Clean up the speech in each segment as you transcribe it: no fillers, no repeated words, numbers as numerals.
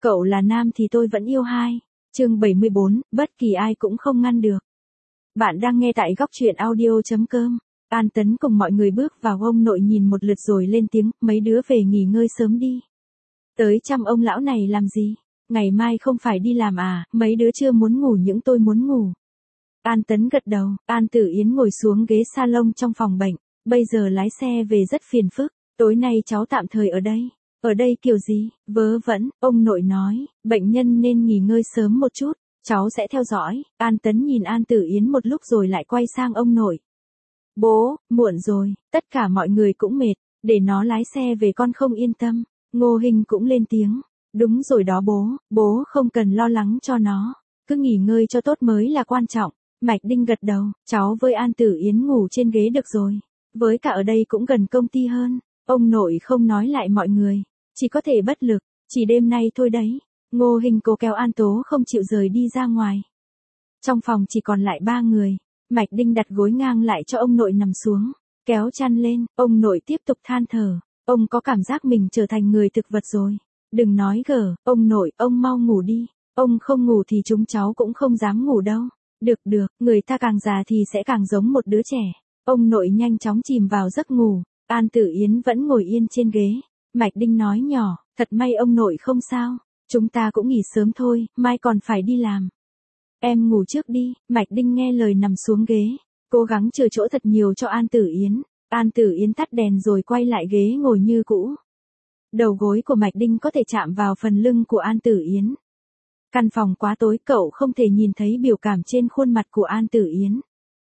Cậu là nam thì tôi vẫn yêu hai. Chương 74, bất kỳ ai cũng không ngăn được. Bạn đang nghe tại góc truyện audio.com. An Tấn cùng mọi người bước vào, ông nội nhìn một lượt rồi lên tiếng, mấy đứa về nghỉ ngơi sớm đi. Tới chăm ông lão này làm gì? Ngày mai không phải đi làm à, mấy đứa chưa muốn ngủ những tôi muốn ngủ. An Tấn gật đầu, An Tử Yến ngồi xuống ghế salon trong phòng bệnh, bây giờ lái xe về rất phiền phức, tối nay cháu tạm thời ở đây. Ở đây kiểu gì? Vớ vẩn, ông nội nói, bệnh nhân nên nghỉ ngơi sớm một chút, cháu sẽ theo dõi. An Tấn nhìn An Tử Yến một lúc rồi lại quay sang ông nội. Bố, muộn rồi, tất cả mọi người cũng mệt, để nó lái xe về con không yên tâm. Ngô Hinh cũng lên tiếng. Đúng rồi đó bố không cần lo lắng cho nó, cứ nghỉ ngơi cho tốt mới là quan trọng. Mạch Đinh gật đầu, cháu với An Tử Yến ngủ trên ghế được rồi, với cả ở đây cũng gần công ty hơn. Ông nội không nói lại mọi người, chỉ có thể bất lực, chỉ đêm nay thôi đấy. Ngô Hinh cố kéo An Tố không chịu rời đi ra ngoài. Trong phòng chỉ còn lại 3 người, Mạch Đinh đặt gối ngang lại cho ông nội nằm xuống, kéo chăn lên, ông nội tiếp tục than thở, ông có cảm giác mình trở thành người thực vật rồi. Đừng nói gở, ông nội, ông mau ngủ đi, ông không ngủ thì chúng cháu cũng không dám ngủ đâu. Được, người ta càng già thì sẽ càng giống một đứa trẻ. Ông nội nhanh chóng chìm vào giấc ngủ, An Tử Yến vẫn ngồi yên trên ghế. Mạch Đinh nói nhỏ, thật may ông nội không sao, chúng ta cũng nghỉ sớm thôi, mai còn phải đi làm. Em ngủ trước đi, Mạch Đinh nghe lời nằm xuống ghế, cố gắng chừa chỗ thật nhiều cho An Tử Yến. An Tử Yến tắt đèn rồi quay lại ghế ngồi như cũ. Đầu gối của Mạch Đinh có thể chạm vào phần lưng của An Tử Yến. Căn phòng quá tối, cậu không thể nhìn thấy biểu cảm trên khuôn mặt của An Tử Yến.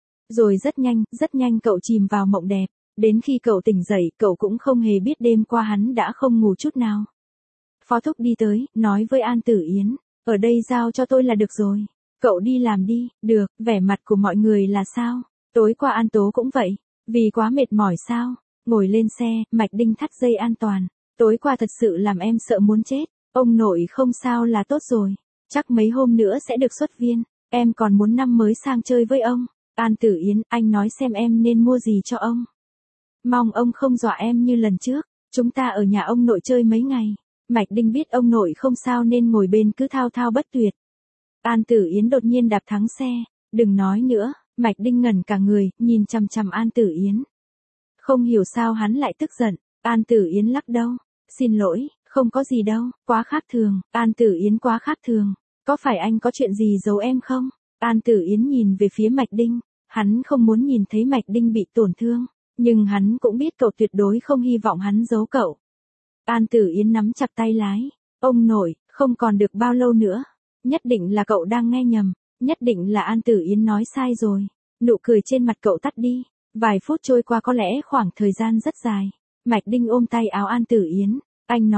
Rồi rất nhanh cậu chìm vào mộng đẹp. Đến khi cậu tỉnh dậy, cậu cũng không hề biết đêm qua hắn đã không ngủ chút nào. Phó thúc đi tới, nói với An Tử Yến, ở đây giao cho tôi là được rồi. Cậu đi làm đi, được, vẻ mặt của mọi người là sao? Tối qua An Tố cũng vậy, vì quá mệt mỏi sao? Ngồi lên xe, Mạch Đinh thắt dây an toàn. Tối qua thật sự làm em sợ muốn chết, ông nội không sao là tốt rồi. Chắc mấy hôm nữa sẽ được xuất viên, em còn muốn năm mới sang chơi với ông. An Tử Yến, anh nói xem em nên mua gì cho ông. Mong ông không dọa em như lần trước, chúng ta ở nhà ông nội chơi mấy ngày. Mạch Đinh biết ông nội không sao nên ngồi bên cứ thao thao bất tuyệt. An Tử Yến đột nhiên đạp thắng xe, đừng nói nữa, Mạch Đinh ngẩn cả người, nhìn chằm chằm An Tử Yến. Không hiểu sao hắn lại tức giận, An Tử Yến lắc đầu, xin lỗi, không có gì đâu, quá khác thường. An Tử Yến quá khác thường, có phải anh có chuyện gì giấu em không? An Tử Yến nhìn về phía Mạch Đinh, hắn không muốn nhìn thấy Mạch Đinh bị tổn thương, nhưng hắn cũng biết cậu tuyệt đối không hy vọng hắn giấu cậu. An Tử Yến nắm chặt tay lái, ông nội, không còn được bao lâu nữa, nhất định là cậu đang nghe nhầm, nhất định là An Tử Yến nói sai rồi. Nụ cười trên mặt cậu tắt đi, vài phút trôi qua, có lẽ khoảng thời gian rất dài. Mạch Đinh ôm tay áo An Tử Yến, anh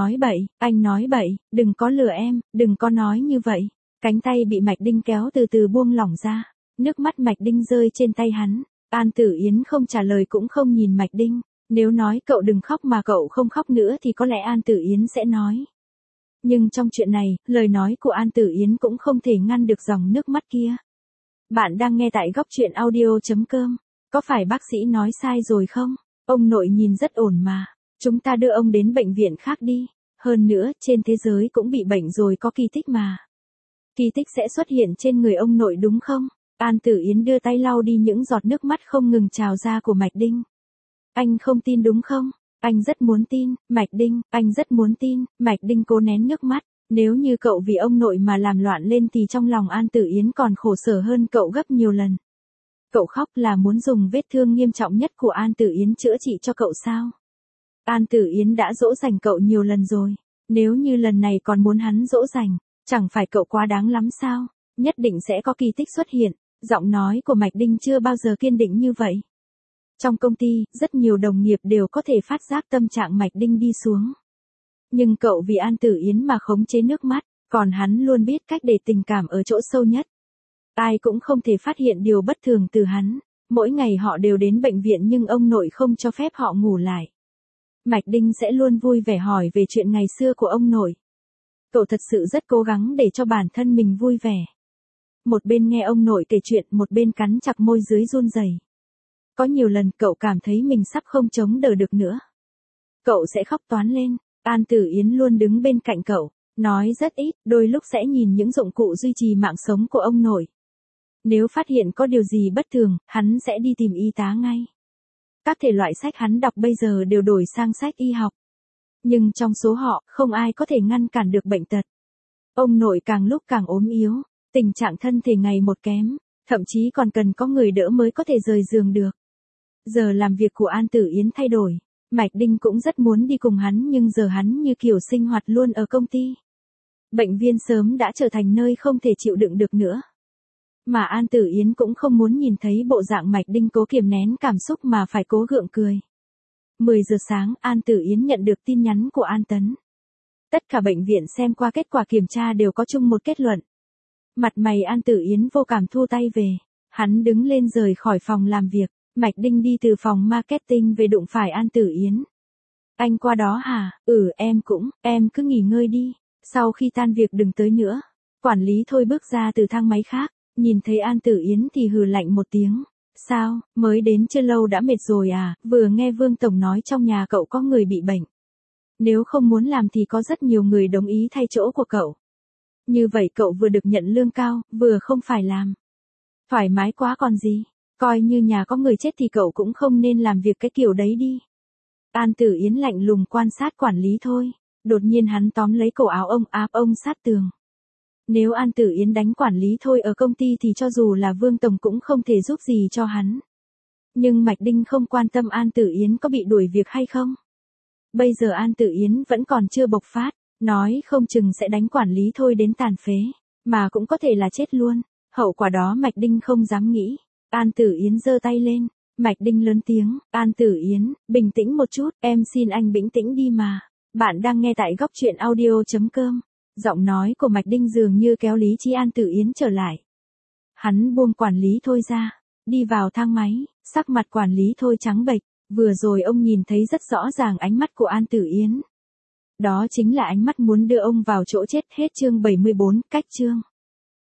nói bậy, đừng có lừa em, đừng có nói như vậy. Cánh tay bị Mạch Đinh kéo từ từ buông lỏng ra, nước mắt Mạch Đinh rơi trên tay hắn. An Tử Yến không trả lời cũng không nhìn Mạch Đinh, nếu nói cậu đừng khóc mà cậu không khóc nữa thì có lẽ An Tử Yến sẽ nói. Nhưng trong chuyện này, lời nói của An Tử Yến cũng không thể ngăn được dòng nước mắt kia. Bạn đang nghe tại góc truyện audio.com, có phải bác sĩ nói sai rồi không? Ông nội nhìn rất ổn mà, chúng ta đưa ông đến bệnh viện khác đi, hơn nữa trên thế giới cũng bị bệnh rồi, có kỳ tích mà. Kỳ tích sẽ xuất hiện trên người ông nội đúng không? An Tử Yến đưa tay lau đi những giọt nước mắt không ngừng trào ra của Mạch Đinh. Anh không tin đúng không? Anh rất muốn tin, Mạch Đinh, anh rất muốn tin. Mạch Đinh cố nén nước mắt, nếu như cậu vì ông nội mà làm loạn lên thì trong lòng An Tử Yến còn khổ sở hơn cậu gấp nhiều lần. Cậu khóc là muốn dùng vết thương nghiêm trọng nhất của An Tử Yến chữa trị cho cậu sao? An Tử Yến đã dỗ dành cậu nhiều lần rồi, nếu như lần này còn muốn hắn dỗ dành, chẳng phải cậu quá đáng lắm sao? Nhất định sẽ có kỳ tích xuất hiện. Giọng nói của Mạch Đinh chưa bao giờ kiên định như vậy. Trong công ty, rất nhiều đồng nghiệp đều có thể phát giác tâm trạng Mạch Đinh đi xuống. Nhưng cậu vì An Tử Yến mà khống chế nước mắt, còn hắn luôn biết cách để tình cảm ở chỗ sâu nhất. Ai cũng không thể phát hiện điều bất thường từ hắn. Mỗi ngày họ đều đến bệnh viện nhưng ông nội không cho phép họ ngủ lại. Mạch Đinh sẽ luôn vui vẻ hỏi về chuyện ngày xưa của ông nội. Cậu thật sự rất cố gắng để cho bản thân mình vui vẻ. Một bên nghe ông nội kể chuyện, một bên cắn chặt môi dưới run rẩy. Có nhiều lần cậu cảm thấy mình sắp không chống đỡ được nữa. Cậu sẽ khóc toáng lên, An Tử Yến luôn đứng bên cạnh cậu, Nói rất ít, đôi lúc sẽ nhìn những dụng cụ duy trì mạng sống của ông nội. Nếu phát hiện có điều gì bất thường, hắn sẽ đi tìm y tá ngay. Các thể loại sách hắn đọc bây giờ đều đổi sang sách y học. Nhưng trong số họ, không ai có thể ngăn cản được bệnh tật. Ông nội càng lúc càng ốm yếu, tình trạng thân thể ngày một kém, thậm chí còn cần có người đỡ mới có thể rời giường được. Giờ làm việc của An Tử Yến thay đổi, Mạch Đinh cũng rất muốn đi cùng hắn nhưng giờ hắn như kiểu sinh hoạt luôn ở công ty. Bệnh viện sớm đã trở thành nơi không thể chịu đựng được nữa. Mà An Tử Yến cũng không muốn nhìn thấy bộ dạng Mạch Đinh cố kiềm nén cảm xúc mà phải cố gượng cười. 10 giờ sáng, An Tử Yến nhận được tin nhắn của An Tấn. Tất cả bệnh viện xem qua kết quả kiểm tra đều có chung một kết luận. Mặt mày An Tử Yến vô cảm thu tay về. Hắn đứng lên rời khỏi phòng làm việc. Mạch Đinh đi từ phòng marketing về đụng phải An Tử Yến. Anh qua đó hả? Em cứ nghỉ ngơi đi. Sau khi tan việc đừng tới nữa. Quản lý Thôi bước ra từ thang máy khác. Nhìn thấy An Tử Yến thì hừ lạnh một tiếng. Sao, mới đến chưa lâu đã mệt rồi à? Vừa nghe Vương Tổng nói trong nhà cậu có người bị bệnh. Nếu không muốn làm thì có rất nhiều người đồng ý thay chỗ của cậu. Như vậy cậu vừa được nhận lương cao, vừa không phải làm. Thoải mái quá còn gì. Coi như nhà có người chết thì cậu cũng không nên làm việc cái kiểu đấy đi. An Tử Yến lạnh lùng quan sát quản lý Thôi. Đột nhiên hắn tóm lấy cổ áo ông áp ông sát tường. Nếu An Tử Yến đánh quản lý Thôi ở công ty thì cho dù là Vương Tổng cũng không thể giúp gì cho hắn. Nhưng Mạch Đinh không quan tâm An Tử Yến có bị đuổi việc hay không. Bây giờ An Tử Yến vẫn còn chưa bộc phát, nói không chừng sẽ đánh quản lý Thôi đến tàn phế, mà cũng có thể là chết luôn. Hậu quả đó Mạch Đinh không dám nghĩ. An Tử Yến giơ tay lên, Mạch Đinh lớn tiếng, An Tử Yến, bình tĩnh một chút, em xin anh bình tĩnh đi mà. Bạn đang nghe tại góc truyện audio.com. Giọng nói của Mạch Đinh dường như kéo lý trí An Tử Yến trở lại. Hắn buông quản lý Thôi ra, đi vào thang máy, sắc mặt quản lý Thôi trắng bệch, vừa rồi ông nhìn thấy rất rõ ràng ánh mắt của An Tử Yến. Đó chính là ánh mắt muốn đưa ông vào chỗ chết. Hết chương 74, cách chương.